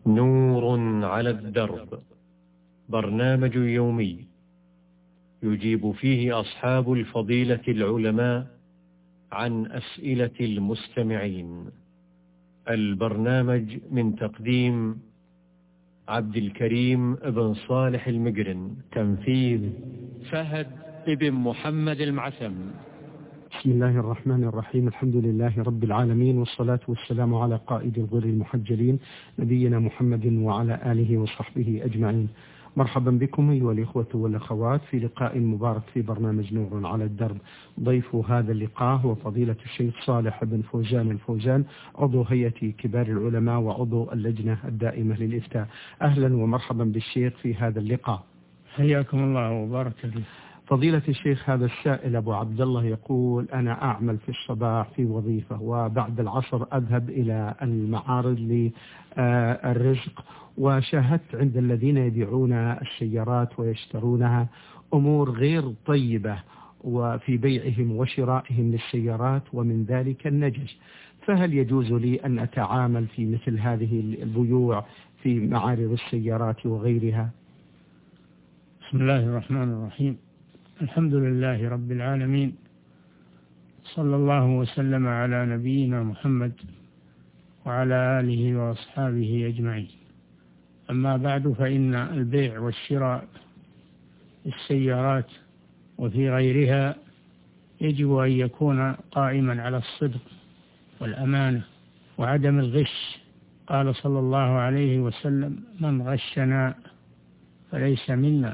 نور على الدرب، برنامج يومي يجيب فيه أصحاب الفضيلة العلماء عن أسئلة المستمعين. البرنامج من تقديم عبد الكريم بن صالح المقرن، تنفيذ فهد بن محمد المعثم. بسم الله الرحمن الرحيم. الحمد لله رب العالمين، والصلاة والسلام على قائد الغر المحجلين نبينا محمد وعلى آله وصحبه أجمعين. مرحبا بكم أيها الإخوة والأخوات في لقاء مبارك في برنامج نور على الدرب. ضيف هذا اللقاء هو فضيلة الشيخ صالح بن فوزان الفوزان، عضو هيئة كبار العلماء وعضو اللجنة الدائمة للإفتاء. أهلا ومرحبا بالشيخ في هذا اللقاء. حياكم الله وبارك فيك. فضيلة الشيخ، هذا السائل أبو عبد الله يقول: أنا أعمل في الصباح في وظيفة، وبعد العصر أذهب إلى المعارض للرزق، وشاهدت عند الذين يبيعون السيارات ويشترونها أمور غير طيبة وفي بيعهم وشرائهم للسيارات، ومن ذلك النجش، فهل يجوز لي أن أتعامل في مثل هذه البيوع في معارض السيارات وغيرها؟ بسم الله الرحمن الرحيم. الحمد لله رب العالمين، صلى الله وسلم على نبينا محمد وعلى آله وأصحابه أجمعين. أما بعد، فإن البيع والشراء السيارات وفي غيرها يجب أن يكون قائما على الصدق والأمانة وعدم الغش. قال صلى الله عليه وسلم: من غشنا فليس منا.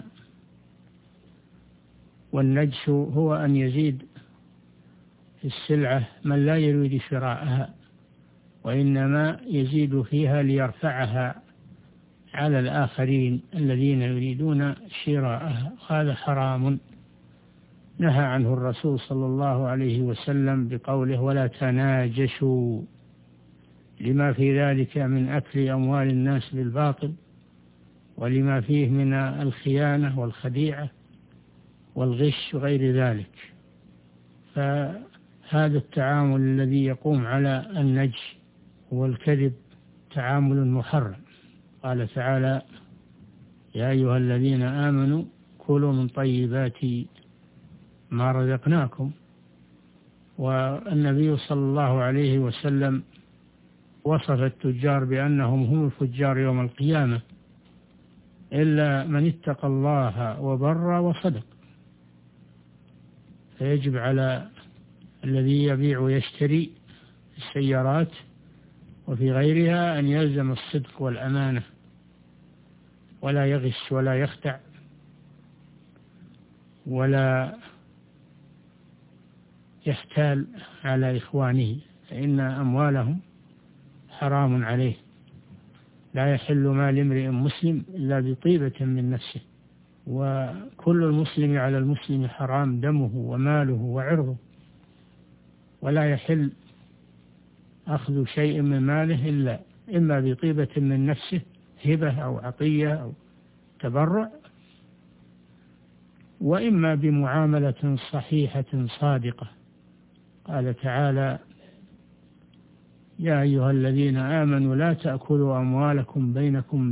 والنجش هو أن يزيد في السلعة من لا يريد شراءها، وإنما يزيد فيها ليرفعها على الآخرين الذين يريدون شراءها. هذا حرام نهى عنه الرسول صلى الله عليه وسلم بقوله: ولا تناجشوا، لما في ذلك من أكل أموال الناس بالباطل، ولما فيه من الخيانة والخديعة والغش وغير ذلك. فهذا التعامل الذي يقوم على النجش والكذب تعامل محرم. قال تعالى: يا أيها الذين آمنوا كلوا من طيبات ما رزقناكم. والنبي صلى الله عليه وسلم وصف التجار بأنهم هم الفجار يوم القيامة، إلا من اتقى الله وبر وصدق. فيجب على الذي يبيع ويشتري السيارات وفي غيرها أن يلزم الصدق والأمانة، ولا يغش ولا يخدع ولا يحتال على إخوانه، فإن أموالهم حرام عليه. لا يحل مال امرئ مسلم إلا بطيبة من نفسه، وكل المسلم على المسلم حرام دمه وماله وعرضه، ولا يحل أخذ شيء من ماله إلا إما بطيبة من نفسه، هبة أو عطية أو تبرع، وإما بمعاملة صحيحة صادقة. قال تعالى: يا أيها الذين آمنوا لا تأكلوا أموالكم بينكم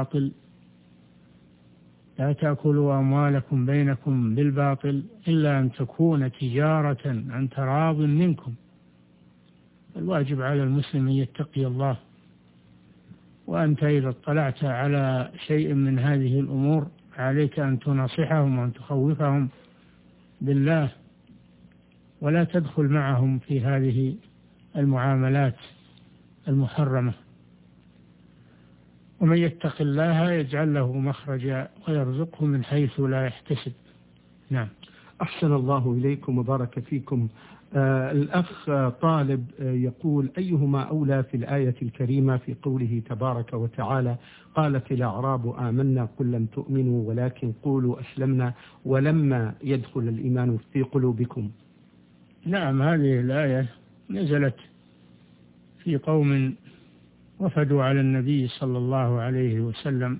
بالباطل إلا أن تكون تجارة عن تراض منكم. الواجب على المسلم أن يتقي الله. وأنت إذا اطلعت على شيء من هذه الأمور عليك أن تناصحهم وأن تخوفهم بالله، ولا تدخل معهم في هذه المعاملات المحرمة. ومن يتق الله يجعل له مخرجا ويرزقه من حيث لا يحتسب. نعم. أحسن الله إليكم وبارك فيكم. الأخ طالب يقول: أيهما أولى في الآية الكريمة في قوله تبارك وتعالى: قالت الأعراب آمنا قل لم تؤمنوا ولكن قولوا أسلمنا ولما يدخل الإيمان في قلوبكم؟ نعم، هذه الآية نزلت في قوم وفدوا على النبي صلى الله عليه وسلم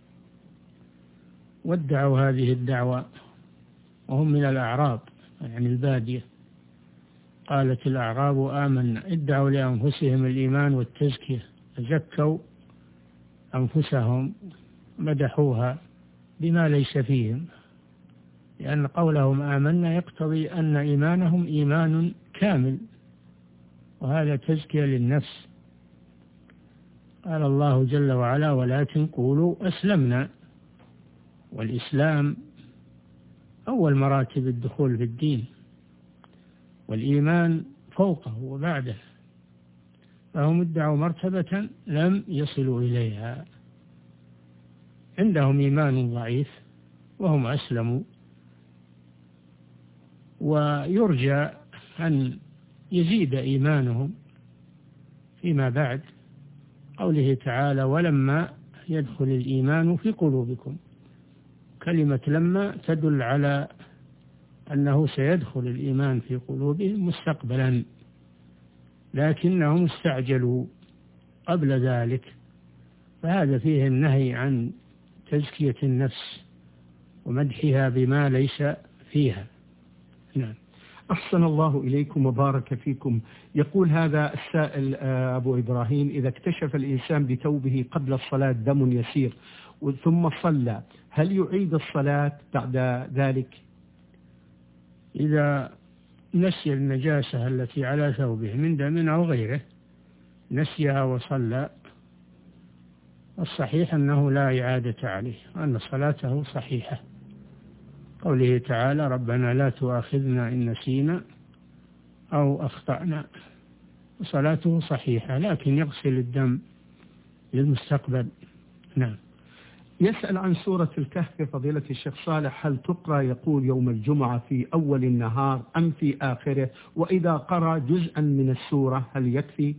وادعوا هذه الدعوة، وهم من الأعراب يعني البادية. قالت الأعراب آمنا، ادعوا لأنفسهم الإيمان والتزكية، فزكوا أنفسهم مدحوها بما ليس فيهم، لأن قولهم آمنا يقتضي أن إيمانهم إيمان كامل، وهذا تزكية للنفس. قال الله جل وعلا: ولكن قولوا أسلمنا. والإسلام أول مراتب الدخول في الدين، والإيمان فوقه وبعده، فهم ادعوا مرتبة لم يصلوا إليها. عندهم إيمان ضعيف وهم أسلموا، ويرجى أن يزيد إيمانهم فيما بعد. قوله تعالى: ولما يدخل الإيمان في قلوبكم. كلمة لما تدل على أنه سيدخل الإيمان في قلوبهم مستقبلا، لكنهم استعجلوا قبل ذلك، فهذا فيه النهي عن تزكية النفس ومدحها بما ليس فيها. نعم. أحسن الله إليكم وبارك فيكم. يقول هذا السائل أبو إبراهيم: إذا اكتشف الإنسان بثوبه قبل الصلاة دم يسير ثم صلى، هل يعيد الصلاة بعد ذلك؟ إذا نسي النجاسة التي على ثوبه من دم أو غيره، نسيها وصلى، الصحيح أنه لا إعادة عليه، وأن صلاته صحيحة. قوله تعالى: ربنا لا تؤاخذنا إن نسينا أو أخطأنا، صلاته صحيحة، لكن يغسل الدم للمستقبل. نعم. يسأل عن سورة الكهف فضيلة الشيخ صالح: هل تقرأ يقول يوم الجمعة في أول النهار أم في آخره؟ وإذا قرأ جزءا من السورة هل يكفي؟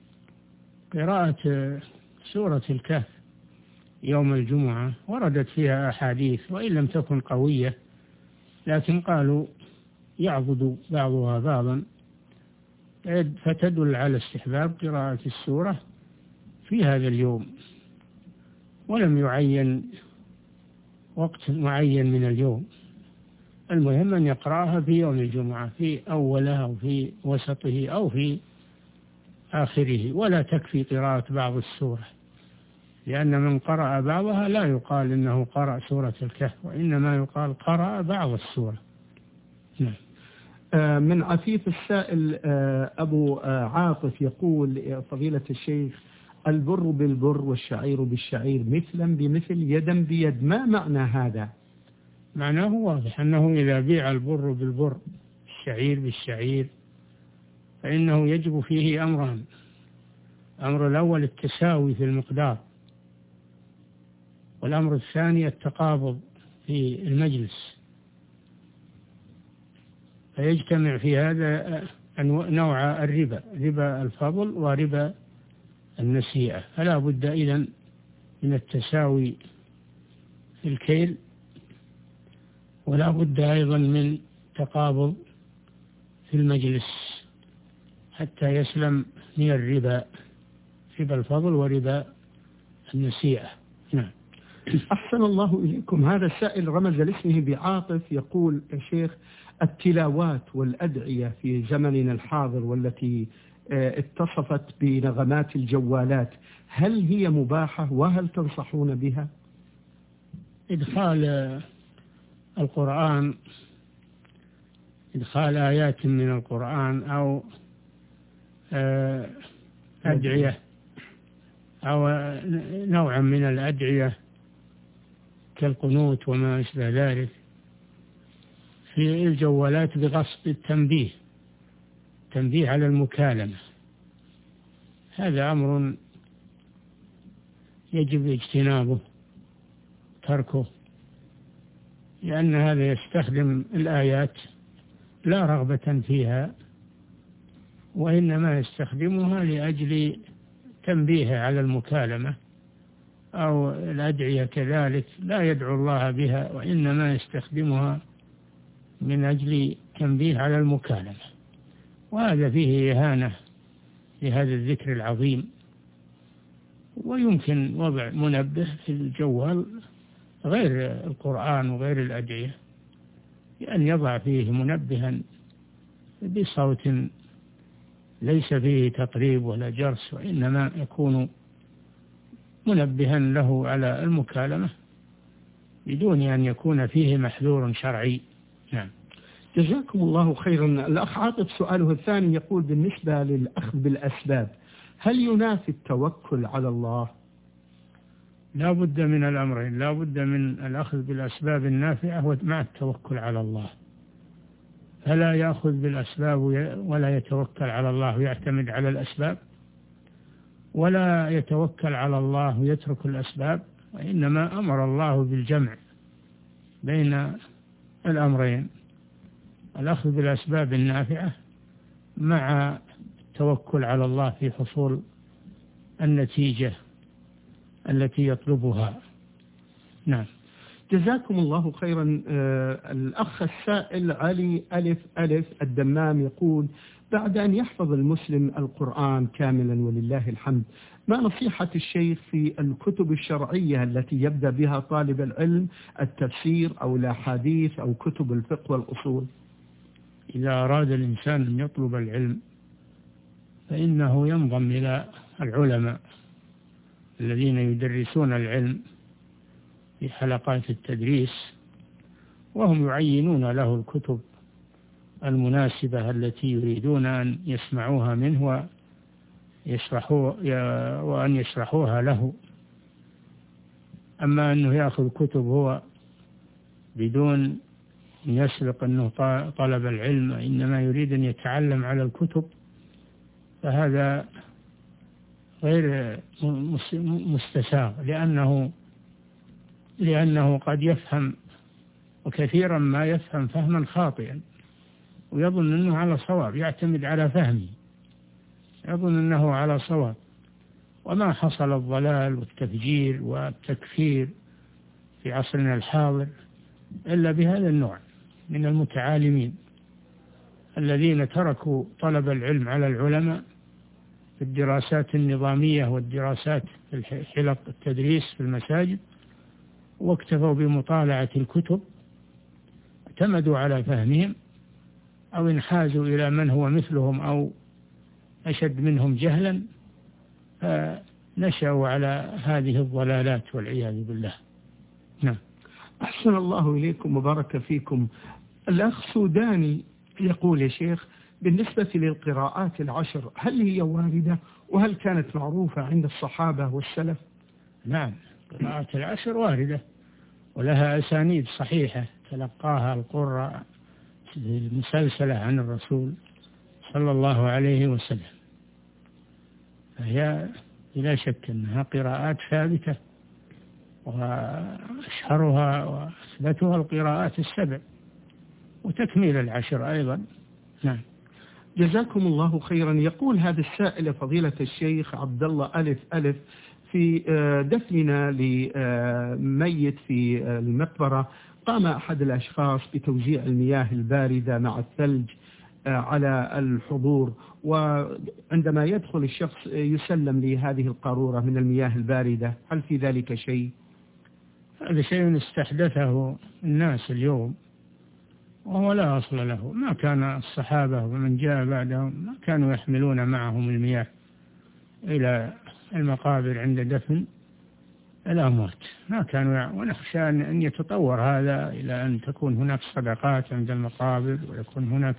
قراءة سورة الكهف يوم الجمعة وردت فيها أحاديث، وإن لم تكن قوية، لكن قالوا يعضد بعضها بعضا، فتدل على استحباب قراءة السورة في هذا اليوم، ولم يعين وقت معين من اليوم. المهم أن يقرأها في يوم الجمعة، في أوله أو في وسطه أو في آخره، ولا تكفي قراءة بعض السورة، لأن من قرأ بعضها لا يقال إنه قرأ سورة الكهف، وإنما يقال قرأ بعض السورة. نعم. من عفيف السائل أبو عاطف يقول: فضيلة الشيخ، البر بالبر والشعير بالشعير مثلا بمثل يدا بيد، ما معنى هذا؟ معناه واضح، أنه إذا بيع البر بالبر الشعير بالشعير فإنه يجب فيه أمران: الأمر الأول التساوي في المقدار، والأمر الثاني التقابض في المجلس، فيجتمع في هذا نوع الربا، ربا الفضل وربا النسيئة، فلا بد إذن من التساوي في الكيل، ولا بد أيضا من تقابض في المجلس حتى يسلم من الربا، ربا الفضل وربا النسيئة. نعم. أحسن الله إليكم. هذا السائل رمز لاسمه بعاطف، يقول: يا شيخ، التلاوات والأدعية في زمننا الحاضر والتي اتصفت بنغمات الجوالات، هل هي مباحة وهل تنصحون بها؟ إدخال القرآن، إدخال آيات من القرآن أو أدعية أو نوع من الأدعية كالقنوت وما أشبه ذلك في الجوالات بقصد التنبيه على المكالمة، هذا أمر يجب اجتنابه، تركه، لأن هذا يستخدم الآيات لا رغبة فيها، وإنما يستخدمها لأجل تنبيه على المكالمة، أو الأدعية كذلك لا يدعو الله بها، وإنما يستخدمها من أجل تنبيه على المكالمة، وهذا فيه إهانة لهذا الذكر العظيم. ويمكن وضع منبه في الجوال غير القرآن وغير الأدعية، بأن يضع فيه منبها بصوت ليس فيه تطريب ولا جرس، وإنما يكون منبها له على المكالمة بدون أن يكون فيه محذور شرعي. نعم. جزاكم الله خيرا. الأخ عاطف سؤاله الثاني يقول بالنسبة للأخذ بالأسباب هل ينافي التوكل على الله؟ لا بد من الأمرين، لا بد من الأخذ بالأسباب النافعة مع التوكل على الله. فلا يأخذ بالأسباب ولا يتوكل على الله ويعتمد على الأسباب، ولا يتوكل على الله ويترك الأسباب، وإنما أمر الله بالجمع بين الأمرين، الأخذ بالأسباب النافعة مع التوكل على الله في حصول النتيجة التي يطلبها. نعم. جزاكم الله خيرا. الأخ السائل علي ألف الدمام يقول بعد أن يحفظ المسلم القرآن كاملا ولله الحمد، ما نصيحة الشيخ في الكتب الشرعية التي يبدأ بها طالب العلم، التفسير أو الأحاديث أو كتب الفقه والأصول؟ إذا أراد الإنسان أن يطلب العلم فإنه ينضم إلى العلماء الذين يدرسون العلم في حلقات التدريس، وهم يعينون له الكتب المناسبة التي يريدون أن يسمعوها منه وأن يشرحوها له. أما أنه يأخذ كتب هو بدون أن يسبق أنه طلب العلم، إنما يريد أن يتعلم على الكتب، فهذا غير مستساغ، لأنه قد يفهم، وكثيرا ما يفهم فهما خاطئا ويظن أنه على صواب، يعتمد على فهمه، يظن أنه على صواب. وما حصل الضلال والتفجير والتكفير في عصرنا الحاضر إلا بهذا النوع من المتعالمين الذين تركوا طلب العلم على العلماء في الدراسات النظامية والدراسات في حلق التدريس في المساجد، واكتفوا بمطالعة الكتب، اعتمدوا على فهمهم أو انحازوا إلى من هو مثلهم أو أشد منهم جهلا، فنشأوا على هذه الضلالات والعياذ بالله. نعم. أحسن الله إليكم وبارك فيكم. الأخ سوداني يقول يا شيخ بالنسبة للقراءات العشر هل هي واردة وهل كانت معروفة عند الصحابة والسلف؟ نعم، القراءات العشر واردة ولها أسانيد صحيحة تلقاها القراء المسلسلة عن الرسول صلى الله عليه وسلم، فهي بلا شك أنها قراءات ثابتة، وأشهرها وأثبتها القراءات السبع وتكميل العشر أيضا. نعم. جزاكم الله خيرا. يقول هذا السائل فضيلة الشيخ عبد الله ألف في دفننا لميت في المقبرة قام أحد الأشخاص بتوزيع المياه الباردة مع الثلج على الحضور، وعندما يدخل الشخص يسلم لهذه القارورة من المياه الباردة، هل في ذلك شيء؟ هذا شيء استحدثه الناس اليوم وهو لا أصل له. ما كان الصحابة ومن جاء بعدهم ما كانوا يحملون معهم المياه إلى المقابر عند دفن الأموات، ما كانوا ونخشى أن يتطور هذا إلى أن تكون هناك صدقات عند المقابر ويكون هناك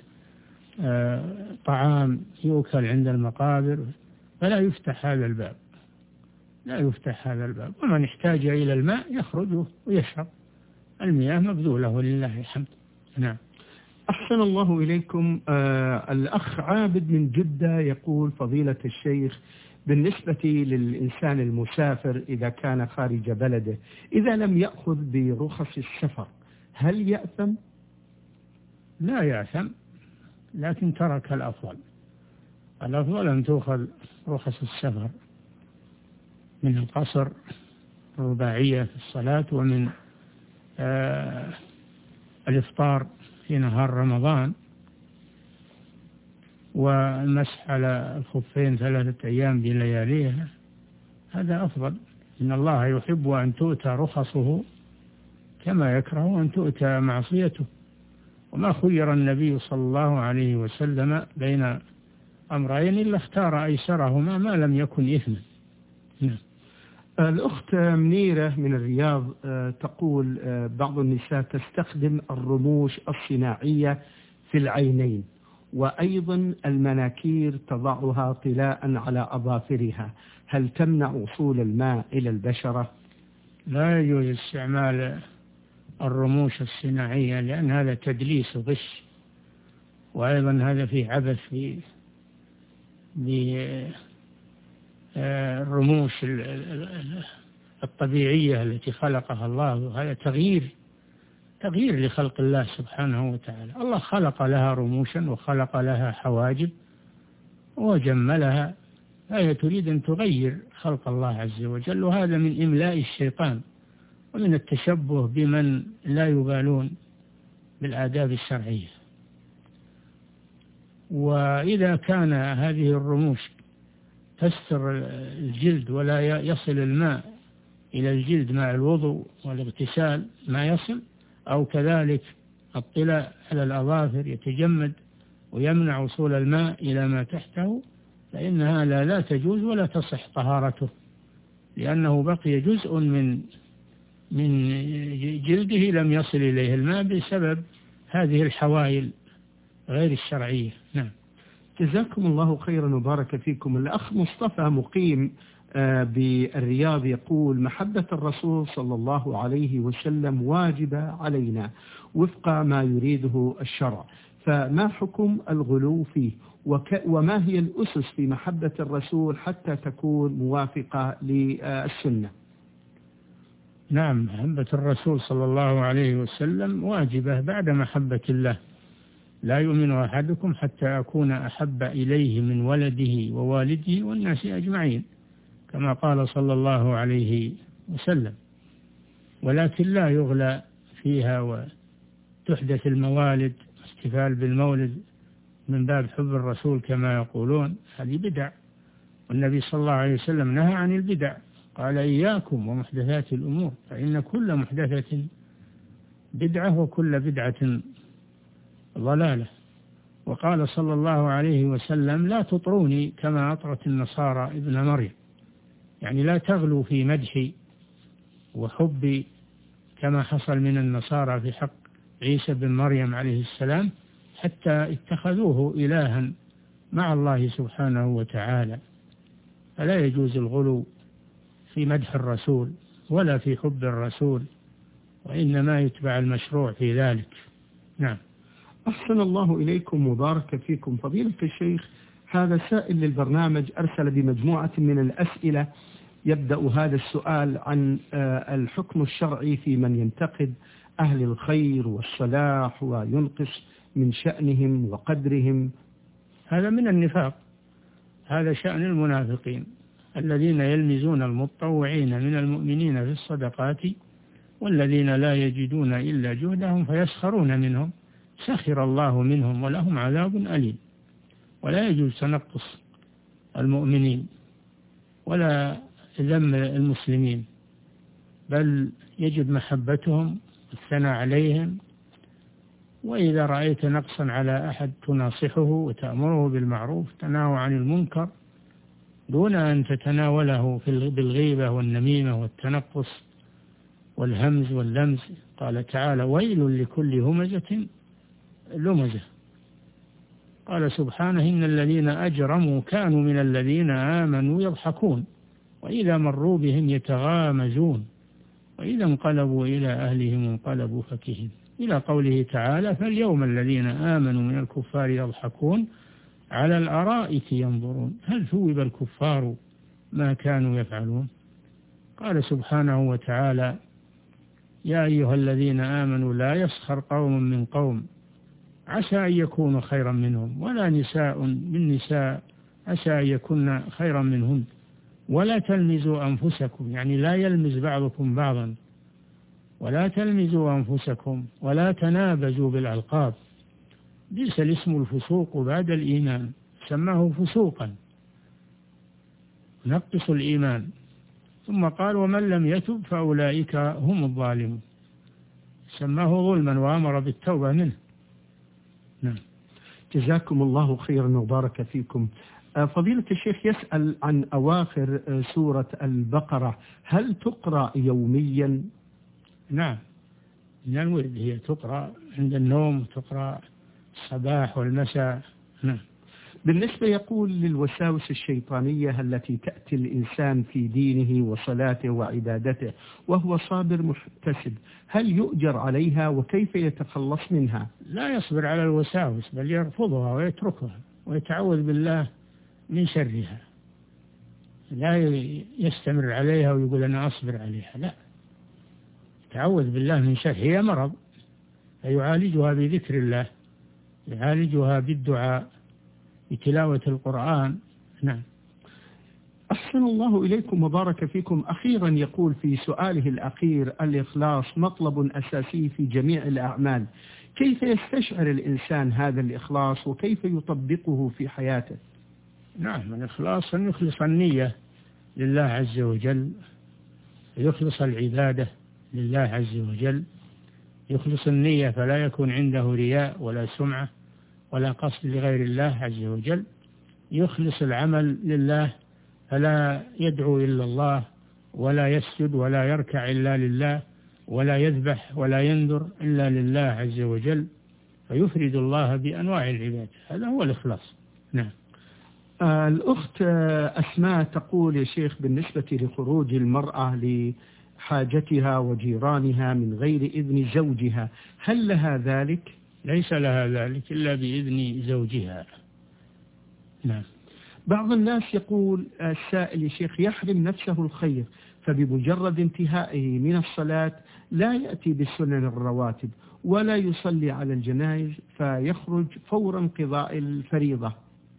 طعام يؤكل عند المقابر، فلا يفتح هذا الباب، لا يفتح هذا الباب. ومن احتاج إلى الماء يخرج ويشرب، المياه مبذولة ولله الحمد. نعم. أحسن الله إليكم. الأخ عابد من جدة يقول فضيلة الشيخ بالنسبة للإنسان المسافر إذا كان خارج بلده إذا لم يأخذ برخص السفر هل يأثم؟ لا يأثم، لكن ترك الأفضل. الأفضل أن تأخذ رخص السفر من القصر الرباعية في الصلاة، ومن الإفطار في نهار رمضان، والمسح على الخفين 3 أيام بلياليها، هذا أفضل. إن الله يحب أن تؤتى رخصه كما يكره أن تؤتى معصيته. وما خير النبي صلى الله عليه وسلم بين أمرين إلا اختار أيسرهما ما لم يكن إثما. الأخت منيرة من الرياض تقول بعض النساء تستخدم الرموش الصناعية في العينين، وأيضا المناكير تضعها طلاء على أظافرها، هل تمنع وصول الماء إلى البشرة؟ لا يجوز استعمال الرموش الصناعية، لأن هذا تدليس وغش، وأيضا هذا فيه عبث بالرموش الطبيعية التي خلقها الله، وهذا تغيير لخلق الله سبحانه وتعالى. الله خلق لها رموشا وخلق لها حواجب وجملها، فهي تريد أن تغير خلق الله عز وجل، وهذا من إملاء الشيطان ومن التشبه بمن لا يبالون بالآداب الشرعية. وإذا كان هذه الرموش تستر الجلد ولا يصل الماء إلى الجلد مع الوضوء والاغتسال ما يصل، أو كذلك الطلاء على الأظافر يتجمد ويمنع وصول الماء إلى ما تحته، فإنها لا تجوز ولا تصح طهارته، لأنه بقي جزء من جلده لم يصل إليه الماء بسبب هذه الحوائل غير الشرعية. نعم. جزاكم الله خيرا وبارك فيكم. الأخ مصطفى مقيم بالرياض يقول محبة الرسول صلى الله عليه وسلم واجبة علينا وفق ما يريده الشرع، فما حكم الغلو فيه؟ وما هي الأسس في محبة الرسول حتى تكون موافقة للسنة؟ نعم، محبة الرسول صلى الله عليه وسلم واجبة بعد محبة الله. لا يؤمن أحدكم حتى أكون أحب إليه من ولده ووالده والناس أجمعين، كما قال صلى الله عليه وسلم. ولكن لا يغلى فيها وتحدث الموالد، احتفال بالمولد من باب حب الرسول كما يقولون، هذه بدع، والنبي صلى الله عليه وسلم نهى عن البدع، قال إياكم ومحدثات الأمور فإن كل محدثة بدعة وكل بدعة ضلالة. وقال صلى الله عليه وسلم لا تطروني كما أطرت النصارى ابن مريم، يعني لا تغلوا في مدحي وحبي كما حصل من النصارى في حق عيسى بن مريم عليه السلام، حتى اتخذوه إلها مع الله سبحانه وتعالى. فلا يجوز الغلو في مدح الرسول ولا في حب الرسول، وإنما يتبع المشروع في ذلك. نعم. أحسن الله إليكم وبارك فيكم. فضيلة الشيخ، هذا سائل للبرنامج أرسل بمجموعة من الأسئلة، يبدأ هذا السؤال عن الحكم الشرعي في من ينتقد أهل الخير والصلاح وينقص من شأنهم وقدرهم. هذا من النفاق، هذا شأن المنافقين الذين يلمزون المتطوعين من المؤمنين في الصدقات والذين لا يجدون إلا جهدهم فيسخرون منهم سخر الله منهم ولهم عذاب أليم. ولا يجوز تنقص المؤمنين ولا ذم المسلمين، بل يجب محبتهم والثناء عليهم. وإذا رأيت نقصا على أحد تناصحه وتأمره بالمعروف، تنهى عن المنكر، دون أن تتناوله بالغيبة والنميمة والتنقص والهمز واللمز. قال تعالى ويل لكل همزة لمزة. قال سبحانه إن الذين أجرموا كانوا من الذين آمنوا يضحكون وإذا مروا بهم يتغامزون وإذا انقلبوا إلى أهلهم انقلبوا فكهين، إلى قوله تعالى فاليوم الذين آمنوا من الكفار يضحكون على الأرائك ينظرون هل ثوب الكفار ما كانوا يفعلون. قال سبحانه وتعالى يا أيها الذين آمنوا لا يسخر قوم من قوم عسى أن يكونوا خيرا منهم ولا نساء من نساء عسى أن يكون خيرا منهن ولا تلمزوا أنفسكم، يعني لا يلمز بعضكم بعضا، ولا تلمزوا أنفسكم ولا تنابزوا بالألقاب، بئس الاسم الفسوق بعد الإيمان، سماه فسوقا نقص الإيمان. ثم قال ومن لم يتب فأولئك هم الظالمون، سماه ظلما وأمر بالتوبة منه. نعم. جزاكم الله خيرا وبارك فيكم. فضيلة الشيخ يسأل عن أواخر سورة البقرة، هل تقرأ يوميا؟ نعم، من الورد، هي تقرأ عند النوم، تقرأ الصباح والمساء. نعم. بالنسبة يقول للوساوس الشيطانية التي تأتي الإنسان في دينه وصلاته وعبادته وهو صابر محتسب، هل يؤجر عليها وكيف يتخلص منها؟ لا يصبر على الوساوس، بل يرفضها ويتركها ويتعوذ بالله من شرها. لا يستمر عليها ويقول أنا أصبر عليها، لا، يتعوذ بالله من شر. هي مرض، فيعالجها بذكر الله، يعالجها بالدعاء، بتلاوة القرآن. نعم. أحسن الله إليكم وبارك فيكم. أخيرا يقول في سؤاله الأخير: الإخلاص مطلب أساسي في جميع الأعمال، كيف يستشعر الإنسان هذا الإخلاص وكيف يطبقه في حياته؟ نعم، الإخلاص أن يخلص النية لله عز وجل، يخلص العبادة لله عز وجل، يخلص النية فلا يكون عنده رياء ولا سمعة ولا قصد لغير الله عز وجل، يخلص العمل لله فلا يدعو إلا الله ولا يسجد ولا يركع إلا لله ولا يذبح ولا ينذر إلا لله عز وجل، فيفرد الله بأنواع العبادة. هذا هو الإخلاص. نعم. الأخت أسماء تقول: يا شيخ، بالنسبة لخروج المرأة لحاجتها وجيرانها من غير إذن زوجها، هل لها ذلك؟ ليس لها ذلك إلا بإذن زوجها. نعم. بعض الناس يقول السائل: يا شيخ، يحرم نفسه الخير، فبمجرد انتهائه من الصلاة لا يأتي بالسنن الرواتب ولا يصلي على الجنائز، فيخرج فور انقضاء الفريضة.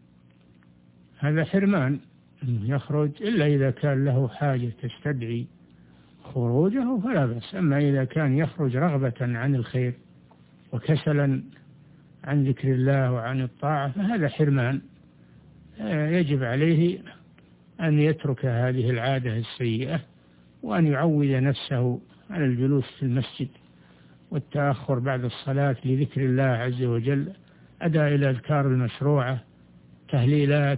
هذا حرمان، يخرج إلا إذا كان له حاجة تستدعي خروجه فلا بأس. أما إذا كان يخرج رغبة عن الخير وكسلا عن ذكر الله وعن الطاعة فهذا حرمان. يجب عليه أن يترك هذه العادة السيئة وأن يعود نفسه على الجلوس في المسجد والتأخر بعد الصلاة لذكر الله عز وجل، أداء الأذكار المشروعة، تهليلات،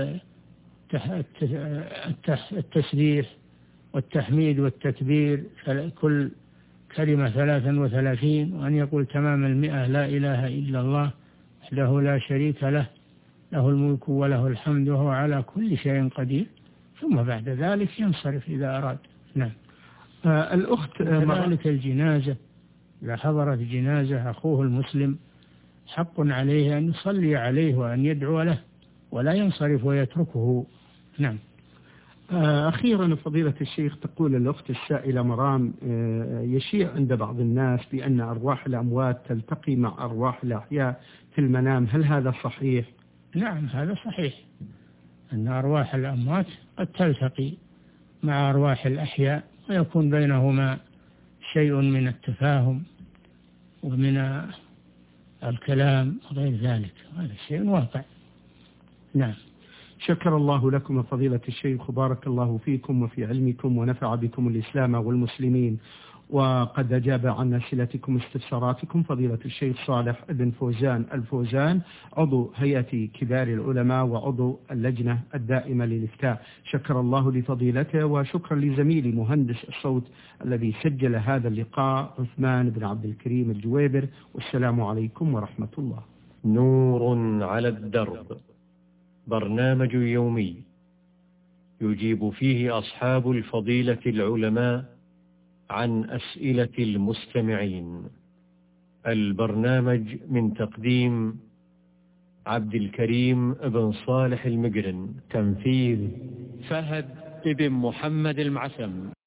التسبيح والتحميد والتكبير، كل كلمة 33، وأن يقول تمام 100: لا إله إلا الله وحده لا شريك له، له الملك وله الحمد وهو على كل شيء قدير، ثم بعد ذلك ينصرف إذا أراد. نعم. الأخت كذلك الجنازة، إذا حضرت جنازة أخوه المسلم حق عليه أن يصلي عليه وأن يدعو له ولا ينصرف ويتركه. نعم. أخيرا فضيلة الشيخ، تقول الأخت السائلة مرام: يشيع عند بعض الناس بأن أرواح الأموات تلتقي مع أرواح الأحياء في المنام، هل هذا صحيح؟ نعم، هذا صحيح، أن أرواح الأموات قد تلتقي مع أرواح الأحياء ويكون بينهما شيء من التفاهم ومن الكلام وغير ذلك، هذا شيء واقع. نعم. شكر الله لكم فضيلة الشيخ وبارك الله فيكم وفي علمكم ونفع بكم الإسلام والمسلمين. وقد أجاب عن أسئلتكم واستفساراتكم فضيلة الشيخ صالح بن فوزان الفوزان، عضو هيئة كبار العلماء وعضو اللجنة الدائمة للإفتاء. شكر الله لفضيلته، وشكرا لزميلي مهندس الصوت الذي سجل هذا اللقاء عثمان بن عبد الكريم الجويبر. والسلام عليكم ورحمة الله. نور على الدرب، برنامج يومي يجيب فيه أصحاب الفضيلة العلماء عن أسئلة المستمعين. البرنامج من تقديم عبد الكريم بن صالح المقرن، تنفيذ فهد بن محمد المعسم.